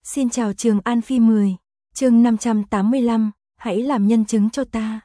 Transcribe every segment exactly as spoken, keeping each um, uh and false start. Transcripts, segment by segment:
Xin chào Trường An Phi mười, chương năm trăm tám mươi lăm, hãy làm nhân chứng cho ta.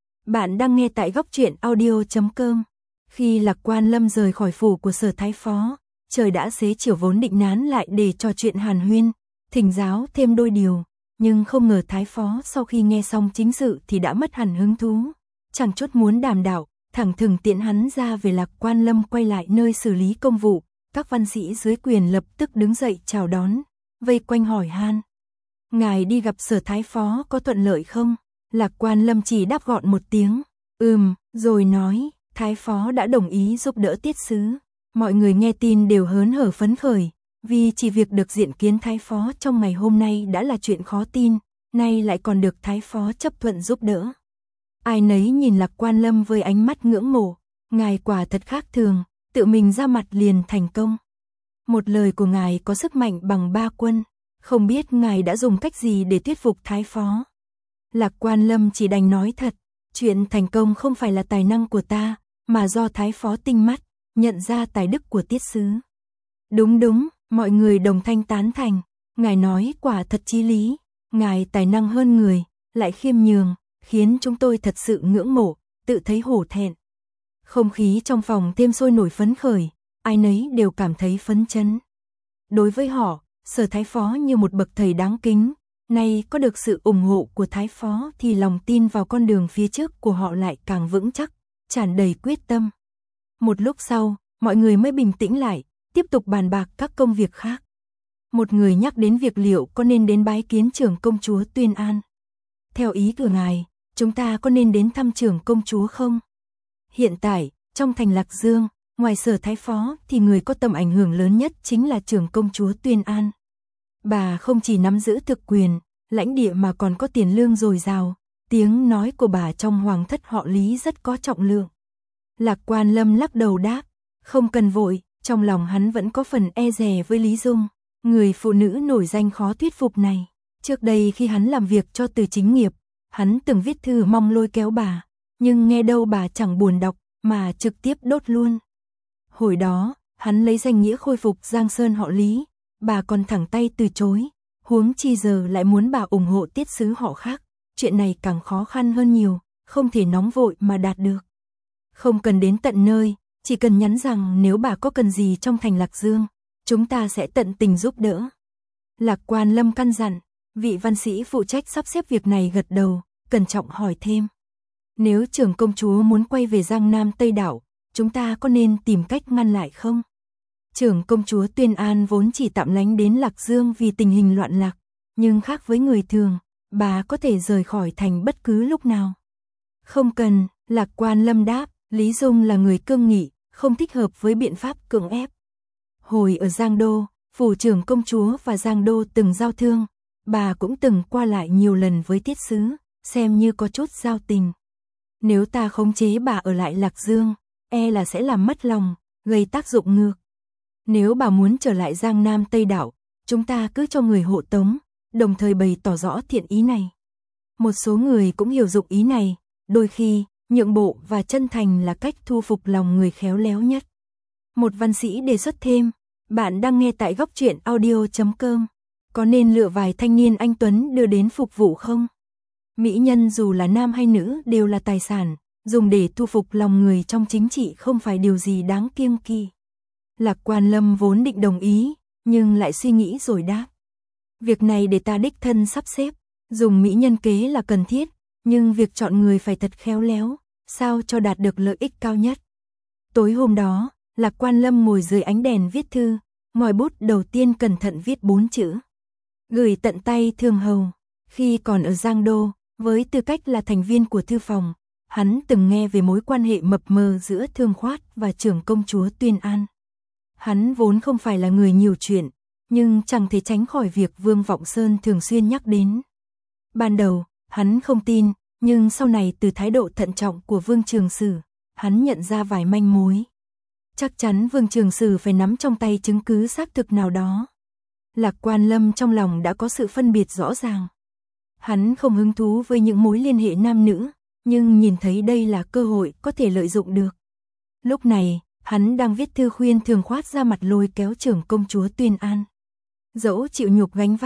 Bạn đang nghe tại góc truyện audio chấm com. Khi Lạc Quan Lâm rời khỏi phủ của Sở Thái Phó, trời đã xế chiều vốn định nán lại để trò chuyện hàn huyên, thỉnh giáo thêm đôi điều, nhưng không ngờ Thái Phó sau khi nghe xong chính sự thì đã mất hẳn hứng thú, chẳng chút muốn đàm đạo, thẳng thừng tiễn hắn ra về. Lạc Quan Lâm quay lại nơi xử lý công vụ, các văn sĩ dưới quyền lập tức đứng dậy chào đón, vây quanh hỏi han. Ngài đi gặp Sở Thái Phó có thuận lợi không? Lạc Quan Lâm chỉ đáp gọn một tiếng, ừm, rồi nói, Thái Phó đã đồng ý giúp đỡ tiết sứ. Mọi người nghe tin đều hớn hở phấn khởi, vì chỉ việc được diện kiến Thái Phó trong ngày hôm nay đã là chuyện khó tin, nay lại còn được Thái Phó chấp thuận giúp đỡ. Ai nấy nhìn Lạc Quan Lâm với ánh mắt ngưỡng mộ, ngài quả thật khác thường, tự mình ra mặt liền thành công. Một lời của ngài có sức mạnh bằng ba quân, không biết ngài đã dùng cách gì để thuyết phục Thái Phó. Lạc Quan Lâm chỉ đành nói thật, chuyện thành công không phải là tài năng của ta, mà do Thái Phó tinh mắt, nhận ra tài đức của tiết sứ. Đúng đúng, mọi người đồng thanh tán thành, ngài nói quả thật chí lý, ngài tài năng hơn người, lại khiêm nhường, khiến chúng tôi thật sự ngưỡng mộ, tự thấy hổ thẹn. Không khí trong phòng thêm sôi nổi phấn khởi, ai nấy đều cảm thấy phấn chấn. Đối với họ, Sở Thái Phó như một bậc thầy đáng kính, nay có được sự ủng hộ của Thái Phó thì lòng tin vào con đường phía trước của họ lại càng vững chắc, tràn đầy quyết tâm. Một lúc sau, mọi người mới bình tĩnh lại, tiếp tục bàn bạc các công việc khác. Một người nhắc đến việc liệu có nên đến bái kiến trưởng công chúa Tuyên An. Theo ý của ngài, chúng ta có nên đến thăm trưởng công chúa không? Hiện tại, trong thành Lạc Dương, ngoài Sở Thái Phó thì người có tầm ảnh hưởng lớn nhất chính là trưởng công chúa Tuyên An. Bà không chỉ nắm giữ thực quyền, lãnh địa mà còn có tiền lương dồi dào, tiếng nói của bà trong hoàng thất họ Lý rất có trọng lượng. Lạc Quan Lâm lắc đầu đáp, không cần vội, trong lòng hắn vẫn có phần e dè với Lý Dung, người phụ nữ nổi danh khó thuyết phục này. Trước đây khi hắn làm việc cho Từ Chính Nghiệp, hắn từng viết thư mong lôi kéo bà, nhưng nghe đâu bà chẳng buồn đọc, mà trực tiếp đốt luôn. Hồi đó, hắn lấy danh nghĩa khôi phục Giang Sơn họ Lý, bà còn thẳng tay từ chối, huống chi giờ lại muốn bà ủng hộ tiết sứ họ khác, chuyện này càng khó khăn hơn nhiều, không thể nóng vội mà đạt được. Không cần đến tận nơi, chỉ cần nhắn rằng nếu bà có cần gì trong thành Lạc Dương, chúng ta sẽ tận tình giúp đỡ. Lạc Quan Lâm căn dặn, vị văn sĩ phụ trách sắp xếp việc này gật đầu, cẩn trọng hỏi thêm. Nếu trưởng công chúa muốn quay về Giang Nam Tây Đảo, chúng ta có nên tìm cách ngăn lại không? Trưởng công chúa Tuyên An vốn chỉ tạm lánh đến Lạc Dương vì tình hình loạn lạc, nhưng khác với người thường, bà có thể rời khỏi thành bất cứ lúc nào. Không cần, Lạc Quan Lâm đáp, Lý Dung là người cương nghị, không thích hợp với biện pháp cưỡng ép. Hồi ở Giang Đô, phủ trưởng công chúa và Giang Đô từng giao thương, bà cũng từng qua lại nhiều lần với tiết sứ, xem như có chút giao tình. Nếu ta khống chế bà ở lại Lạc Dương, e là sẽ làm mất lòng, gây tác dụng ngược. Nếu bà muốn trở lại Giang Nam Tây Đảo, chúng ta cứ cho người hộ tống, đồng thời bày tỏ rõ thiện ý này. Một số người cũng hiểu dụng ý này, đôi khi, nhượng bộ và chân thành là cách thu phục lòng người khéo léo nhất. Một văn sĩ đề xuất thêm, bạn đang nghe tại góc truyện audio chấm com, có nên lựa vài thanh niên anh tuấn đưa đến phục vụ không? Mỹ nhân dù là nam hay nữ đều là tài sản, dùng để thu phục lòng người trong chính trị không phải điều gì đáng kiêng kỵ. Lạc Quan Lâm vốn định đồng ý, nhưng lại suy nghĩ rồi đáp. Việc này để ta đích thân sắp xếp, dùng mỹ nhân kế là cần thiết, nhưng việc chọn người phải thật khéo léo, sao cho đạt được lợi ích cao nhất. Tối hôm đó, Lạc Quan Lâm ngồi dưới ánh đèn viết thư, ngòi bút đầu tiên cẩn thận viết bốn chữ. Gửi tận tay Thương Hầu. Khi còn ở Giang Đô, với tư cách là thành viên của thư phòng, hắn từng nghe về mối quan hệ mập mờ giữa Thương Khoát và trưởng công chúa Tuyên An. Hắn vốn không phải là người nhiều chuyện, nhưng chẳng thể tránh khỏi việc Vương Vọng Sơn thường xuyên nhắc đến. Ban đầu, hắn không tin, nhưng sau này từ thái độ thận trọng của Vương Trường Sử, hắn nhận ra vài manh mối. Chắc chắn Vương Trường Sử phải nắm trong tay chứng cứ xác thực nào đó. Lạc Quan Lâm trong lòng đã có sự phân biệt rõ ràng. Hắn không hứng thú với những mối liên hệ nam nữ, nhưng nhìn thấy đây là cơ hội có thể lợi dụng được. Lúc này, hắn đang viết thư khuyên Thường Khoát ra mặt lôi kéo trưởng công chúa Tuyên An. Dẫu chịu nhục gánh vác,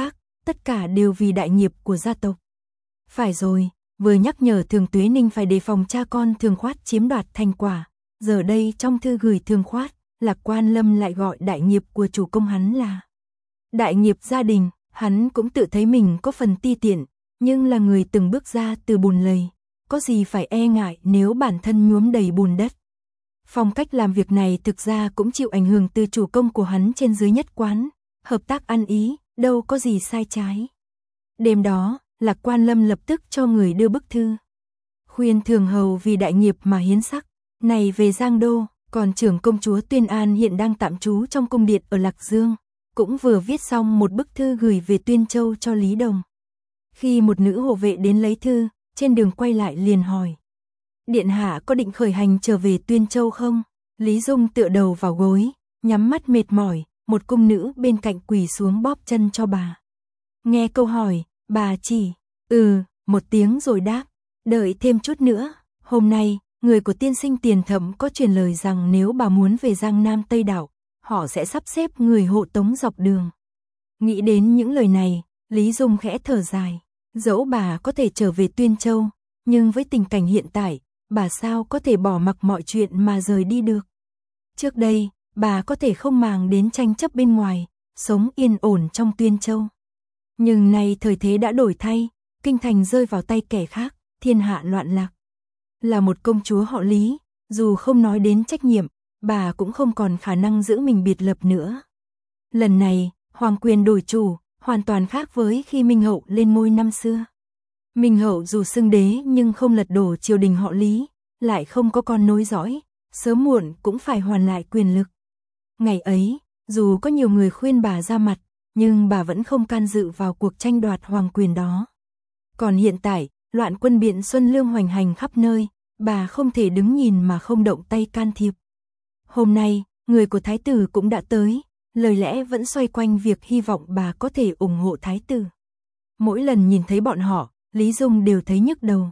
tất cả đều vì đại nghiệp của gia tộc. Phải rồi, vừa nhắc nhở Thường Tuế Ninh phải đề phòng cha con Thường Khoát chiếm đoạt thành quả, giờ đây trong thư gửi Thường Khoát, Lạc Quan Lâm lại gọi đại nghiệp của chủ công hắn là đại nghiệp gia đình. Hắn cũng tự thấy mình có phần ti tiện, nhưng là người từng bước ra từ bùn lầy, có gì phải e ngại nếu bản thân nhuốm đầy bùn đất. Phong cách làm việc này thực ra cũng chịu ảnh hưởng từ chủ công của hắn trên dưới nhất quán, hợp tác ăn ý, đâu có gì sai trái. Đêm đó, Lạc Quan Lâm lập tức cho người đưa bức thư. Khuyên Thường Hầu vì đại nghiệp mà hiến sắc, này về Giang Đô, còn trưởng công chúa Tuyên An hiện đang tạm trú trong cung điện ở Lạc Dương, cũng vừa viết xong một bức thư gửi về Tuyên Châu cho Lý Đồng. Khi một nữ hộ vệ đến lấy thư, trên đường quay lại liền hỏi: Điện hạ có định khởi hành trở về Tuyên Châu không? Lý Dung tựa đầu vào gối, nhắm mắt mệt mỏi, một cung nữ bên cạnh quỳ xuống bóp chân cho bà. Nghe câu hỏi, bà chỉ, ừ, một tiếng rồi đáp, đợi thêm chút nữa, hôm nay, người của tiên sinh Tiền Thẩm có truyền lời rằng nếu bà muốn về Giang Nam Tây Đảo, họ sẽ sắp xếp người hộ tống dọc đường. Nghĩ đến những lời này, Lý Dung khẽ thở dài, dẫu bà có thể trở về Tuyên Châu, nhưng với tình cảnh hiện tại, bà sao có thể bỏ mặc mọi chuyện mà rời đi được. Trước đây, bà có thể không màng đến tranh chấp bên ngoài, sống yên ổn trong Tuyên Châu. Nhưng nay thời thế đã đổi thay, kinh thành rơi vào tay kẻ khác, thiên hạ loạn lạc. Là một công chúa họ Lý, dù không nói đến trách nhiệm, bà cũng không còn khả năng giữ mình biệt lập nữa. Lần này, hoàng quyền đổi chủ, hoàn toàn khác với khi Minh Hậu lên ngôi năm xưa. Minh Hậu dù xưng đế nhưng không lật đổ triều đình họ Lý, lại không có con nối dõi, sớm muộn cũng phải hoàn lại quyền lực. Ngày ấy, dù có nhiều người khuyên bà ra mặt, nhưng bà vẫn không can dự vào cuộc tranh đoạt hoàng quyền đó. Còn hiện tại, loạn quân Biện Xuân Lương hoành hành khắp nơi, bà không thể đứng nhìn mà không động tay can thiệp. Hôm nay, người của thái tử cũng đã tới, lời lẽ vẫn xoay quanh việc hy vọng bà có thể ủng hộ thái tử. Mỗi lần nhìn thấy bọn họ, Lý Dung đều thấy nhức đầu.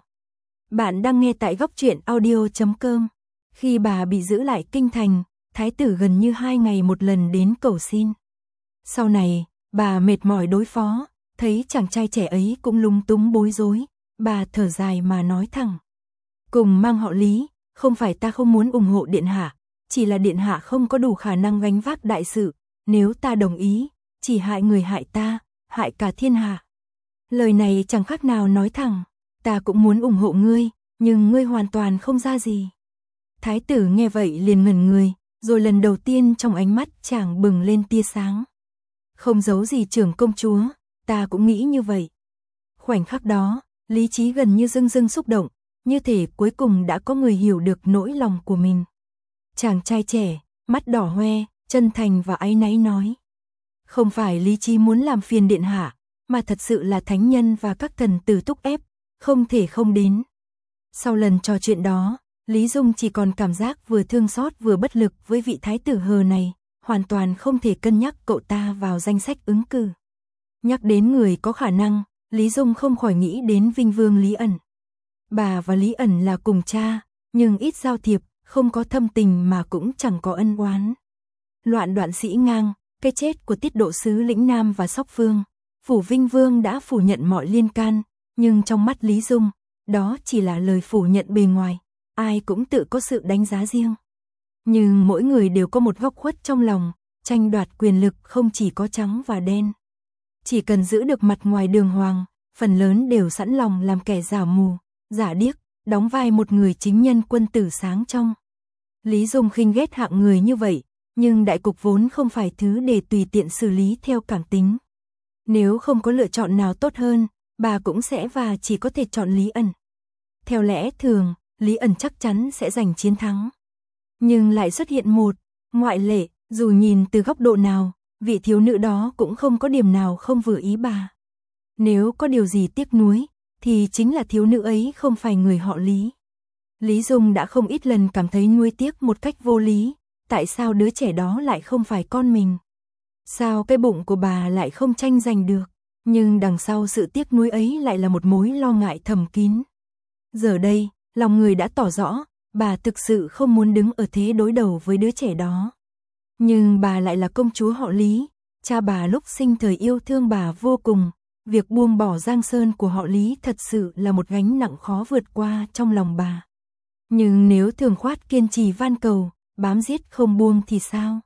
Bạn đang nghe tại góc truyện audio chấm com. Khi bà bị giữ lại kinh thành, thái tử gần như hai ngày một lần đến cầu xin. Sau này, bà mệt mỏi đối phó, thấy chàng trai trẻ ấy cũng lúng túng bối rối, bà thở dài mà nói thẳng. Cùng mang họ Lý, không phải ta không muốn ủng hộ điện hạ, chỉ là điện hạ không có đủ khả năng gánh vác đại sự, nếu ta đồng ý, chỉ hại người hại ta, hại cả thiên hạ. Lời này chẳng khác nào nói thẳng, ta cũng muốn ủng hộ ngươi, nhưng ngươi hoàn toàn không ra gì. Thái tử nghe vậy liền ngẩn người, rồi lần đầu tiên trong ánh mắt chàng bừng lên tia sáng. Không giấu gì trưởng công chúa, ta cũng nghĩ như vậy. Khoảnh khắc đó, lý trí gần như dưng dưng xúc động, như thể cuối cùng đã có người hiểu được nỗi lòng của mình. Chàng trai trẻ, mắt đỏ hoe, chân thành và áy náy nói. Không phải lý trí muốn làm phiền điện hạ, mà thật sự là thánh nhân và các thần tử thúc ép, không thể không đến. Sau lần trò chuyện đó, Lý Dung chỉ còn cảm giác vừa thương xót vừa bất lực với vị thái tử hờ này, hoàn toàn không thể cân nhắc cậu ta vào danh sách ứng cử. Nhắc đến người có khả năng, Lý Dung không khỏi nghĩ đến Vinh Vương Lý Ẩn. Bà và Lý Ẩn là cùng cha, nhưng ít giao thiệp, không có thâm tình mà cũng chẳng có ân oán. Loạn đoạn Sĩ Ngang, cái chết của tiết độ sứ Lĩnh Nam và Sóc Phương, phủ Vinh Vương đã phủ nhận mọi liên can, nhưng trong mắt Lý Dung, đó chỉ là lời phủ nhận bề ngoài, ai cũng tự có sự đánh giá riêng. Nhưng mỗi người đều có một góc khuất trong lòng, tranh đoạt quyền lực không chỉ có trắng và đen. Chỉ cần giữ được mặt ngoài đường hoàng, phần lớn đều sẵn lòng làm kẻ giả mù, giả điếc, đóng vai một người chính nhân quân tử sáng trong. Lý Dung khinh ghét hạng người như vậy, nhưng đại cục vốn không phải thứ để tùy tiện xử lý theo cảm tính. Nếu không có lựa chọn nào tốt hơn, bà cũng sẽ và chỉ có thể chọn Lý Ẩn. Theo lẽ thường, Lý Ẩn chắc chắn sẽ giành chiến thắng. Nhưng lại xuất hiện một ngoại lệ, dù nhìn từ góc độ nào, vị thiếu nữ đó cũng không có điểm nào không vừa ý bà. Nếu có điều gì tiếc nuối, thì chính là thiếu nữ ấy không phải người họ Lý. Lý Dung đã không ít lần cảm thấy nuối tiếc một cách vô lý, tại sao đứa trẻ đó lại không phải con mình? Sao cái bụng của bà lại không tranh giành được? Nhưng đằng sau sự tiếc nuối ấy lại là một mối lo ngại thầm kín. Giờ đây, lòng người đã tỏ rõ, bà thực sự không muốn đứng ở thế đối đầu với đứa trẻ đó. Nhưng bà lại là công chúa họ Lý, cha bà lúc sinh thời yêu thương bà vô cùng, việc buông bỏ Giang Sơn của họ Lý thật sự là một gánh nặng khó vượt qua trong lòng bà. Nhưng nếu Thường Khoát kiên trì van cầu, bám giết không buông thì sao?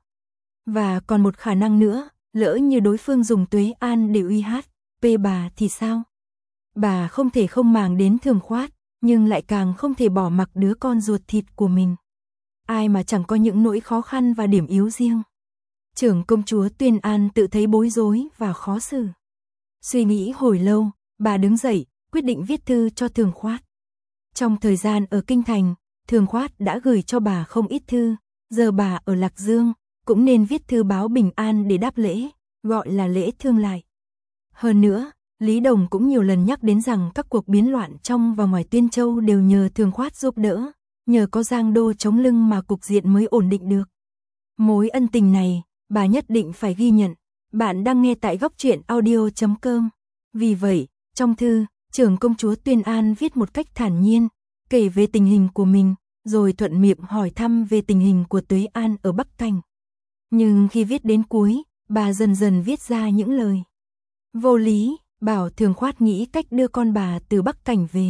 Và còn một khả năng nữa, lỡ như đối phương dùng Tuế An để uy hát, pê bà thì sao? Bà không thể không màng đến Thường Khoát, nhưng lại càng không thể bỏ mặc đứa con ruột thịt của mình. Ai mà chẳng có những nỗi khó khăn và điểm yếu riêng. Trưởng công chúa Tuyên An tự thấy bối rối và khó xử. Suy nghĩ hồi lâu, bà đứng dậy, quyết định viết thư cho Thường Khoát. Trong thời gian ở Kinh Thành, Thường Khoát đã gửi cho bà không ít thư, giờ bà ở Lạc Dương, cũng nên viết thư báo bình an để đáp lễ, gọi là lễ thương lại. Hơn nữa, Lý Đồng cũng nhiều lần nhắc đến rằng các cuộc biến loạn trong và ngoài Tuyên Châu đều nhờ Thường Khoát giúp đỡ, nhờ có Giang Đô chống lưng mà cục diện mới ổn định được. Mối ân tình này, bà nhất định phải ghi nhận. Bạn đang nghe tại góc truyện audio chấm com. Vì vậy, trong thư, trưởng công chúa Tuyên An viết một cách thản nhiên, kể về tình hình của mình, rồi thuận miệng hỏi thăm về tình hình của Tuế An ở Bắc Cảnh. Nhưng khi viết đến cuối, bà dần dần viết ra những lời vô lý, bảo Thường Khoát nghĩ cách đưa con bà từ Bắc Cảnh về.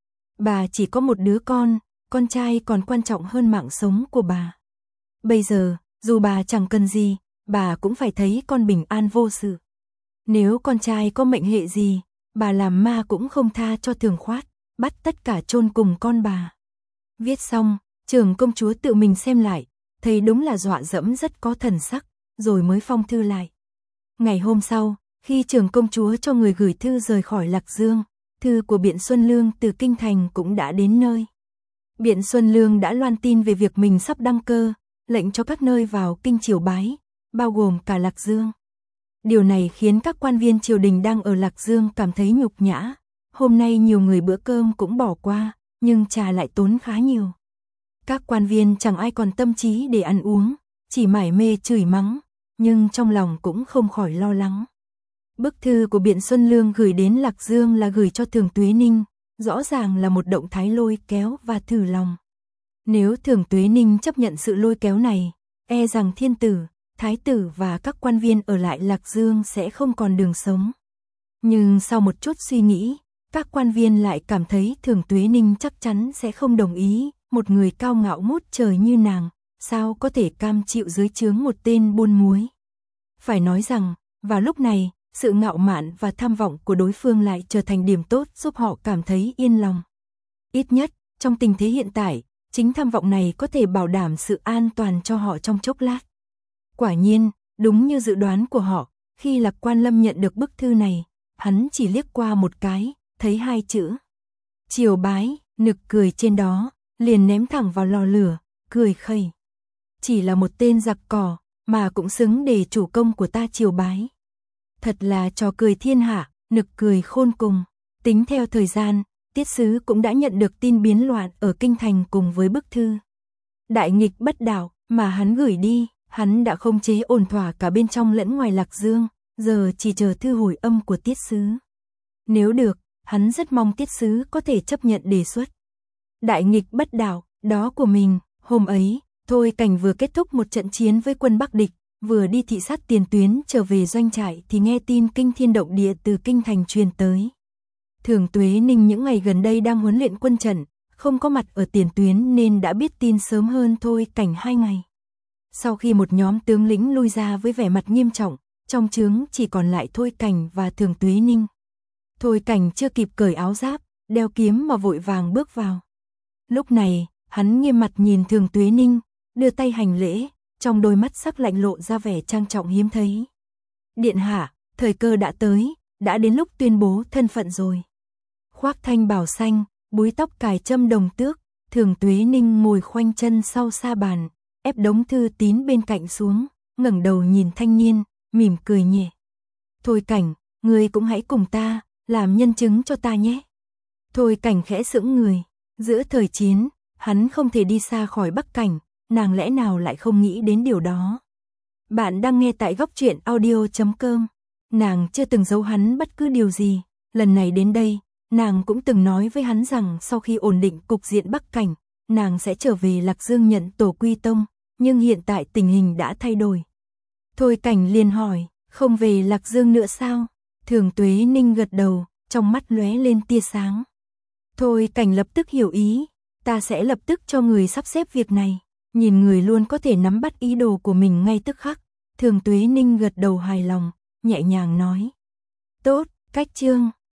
Bà chỉ có một đứa con, con trai còn quan trọng hơn mạng sống của bà. Bây giờ, dù bà chẳng cần gì, bà cũng phải thấy con bình an vô sự. Nếu con trai có mệnh hệ gì, bà làm ma cũng không tha cho Thường Khoát, bắt tất cả chôn cùng con bà. Viết xong, trưởng công chúa tự mình xem lại, thấy đúng là dọa dẫm rất có thần sắc, rồi mới phong thư lại. Ngày hôm sau, khi trưởng công chúa cho người gửi thư rời khỏi Lạc Dương, thư của Biện Xuân Lương từ Kinh Thành cũng đã đến nơi. Biện Xuân Lương đã loan tin về việc mình sắp đăng cơ, lệnh cho các nơi vào kinh triều bái, bao gồm cả Lạc Dương. Điều này khiến các quan viên triều đình đang ở Lạc Dương cảm thấy nhục nhã. Hôm nay nhiều người bữa cơm cũng bỏ qua, nhưng trà lại tốn khá nhiều. Các quan viên chẳng ai còn tâm trí để ăn uống, chỉ mải mê chửi mắng, nhưng trong lòng cũng không khỏi lo lắng. Bức thư của Biện Xuân Lương gửi đến Lạc Dương là gửi cho Thường Tuế Ninh, rõ ràng là một động thái lôi kéo và thử lòng. Nếu Thường Tuế Ninh chấp nhận sự lôi kéo này, e rằng thiên tử, thái tử và các quan viên ở lại Lạc Dương sẽ không còn đường sống. Nhưng sau một chút suy nghĩ, các quan viên lại cảm thấy Thường Tuế Ninh chắc chắn sẽ không đồng ý, một người cao ngạo ngút trời như nàng, sao có thể cam chịu dưới trướng một tên buôn muối. Phải nói rằng, vào lúc này, sự ngạo mạn và tham vọng của đối phương lại trở thành điểm tốt giúp họ cảm thấy yên lòng. Ít nhất, trong tình thế hiện tại, chính tham vọng này có thể bảo đảm sự an toàn cho họ trong chốc lát. Quả nhiên, đúng như dự đoán của họ, khi Lạc Quan Lâm nhận được bức thư này, hắn chỉ liếc qua một cái, thấy hai chữ triều bái, nực cười trên đó, liền ném thẳng vào lò lửa, cười khẩy. Chỉ là một tên giặc cỏ, mà cũng xứng để chủ công của ta triều bái. Thật là trò cười thiên hạ, nực cười khôn cùng. Tính theo thời gian, Tiết Sứ cũng đã nhận được tin biến loạn ở Kinh Thành cùng với bức thư đại nghịch bất đạo mà hắn gửi đi. Hắn đã khống chế ổn thỏa cả bên trong lẫn ngoài Lạc Dương, giờ chỉ chờ thư hồi âm của Tiết Sứ. Nếu được, hắn rất mong Tiết Sứ có thể chấp nhận đề xuất đại nghịch bất đạo đó của mình. Hôm ấy, Thôi Cảnh vừa kết thúc một trận chiến với quân Bắc địch, vừa đi thị sát tiền tuyến trở về doanh trại thì nghe tin kinh thiên động địa từ Kinh Thành truyền tới. Thường Tuế Ninh những ngày gần đây đang huấn luyện quân trận, không có mặt ở tiền tuyến nên đã biết tin sớm hơn Thôi Cảnh hai ngày. Sau khi một nhóm tướng lĩnh lui ra với vẻ mặt nghiêm trọng, trong trướng chỉ còn lại Thôi Cảnh và Thường Tuế Ninh. Thôi Cảnh chưa kịp cởi áo giáp, đeo kiếm mà vội vàng bước vào. Lúc này, hắn nghiêm mặt nhìn Thường Tuế Ninh, đưa tay hành lễ, trong đôi mắt sắc lạnh lộ ra vẻ trang trọng hiếm thấy. Điện hạ, thời cơ đã tới, đã đến lúc tuyên bố thân phận rồi. Khoác thanh bào xanh, búi tóc cài châm đồng tước, Thường Tuế Ninh ngồi khoanh chân sau sa bàn, ép đống thư tín bên cạnh xuống, ngẩng đầu nhìn thanh niên, mỉm cười nhẹ. Thôi Cảnh, ngươi cũng hãy cùng ta, làm nhân chứng cho ta nhé. Thôi Cảnh khẽ sững người, giữa thời chiến, hắn không thể đi xa khỏi Bắc Cảnh, nàng lẽ nào lại không nghĩ đến điều đó. Bạn đang nghe tại góc truyện audio chấm com. Nàng chưa từng giấu hắn bất cứ điều gì, lần này đến đây, nàng cũng từng nói với hắn rằng sau khi ổn định cục diện Bắc Cảnh, nàng sẽ trở về Lạc Dương nhận tổ quy tông, nhưng hiện tại tình hình đã thay đổi. Thôi Cảnh liền hỏi, không về Lạc Dương nữa sao? Thường Tuế Ninh gật đầu, trong mắt lóe lên tia sáng. Thôi Cảnh lập tức hiểu ý, ta sẽ lập tức cho người sắp xếp việc này. Nhìn người luôn có thể nắm bắt ý đồ của mình ngay tức khắc. Thường Tuế Ninh gật đầu hài lòng, nhẹ nhàng nói. Tốt, Cách Trương.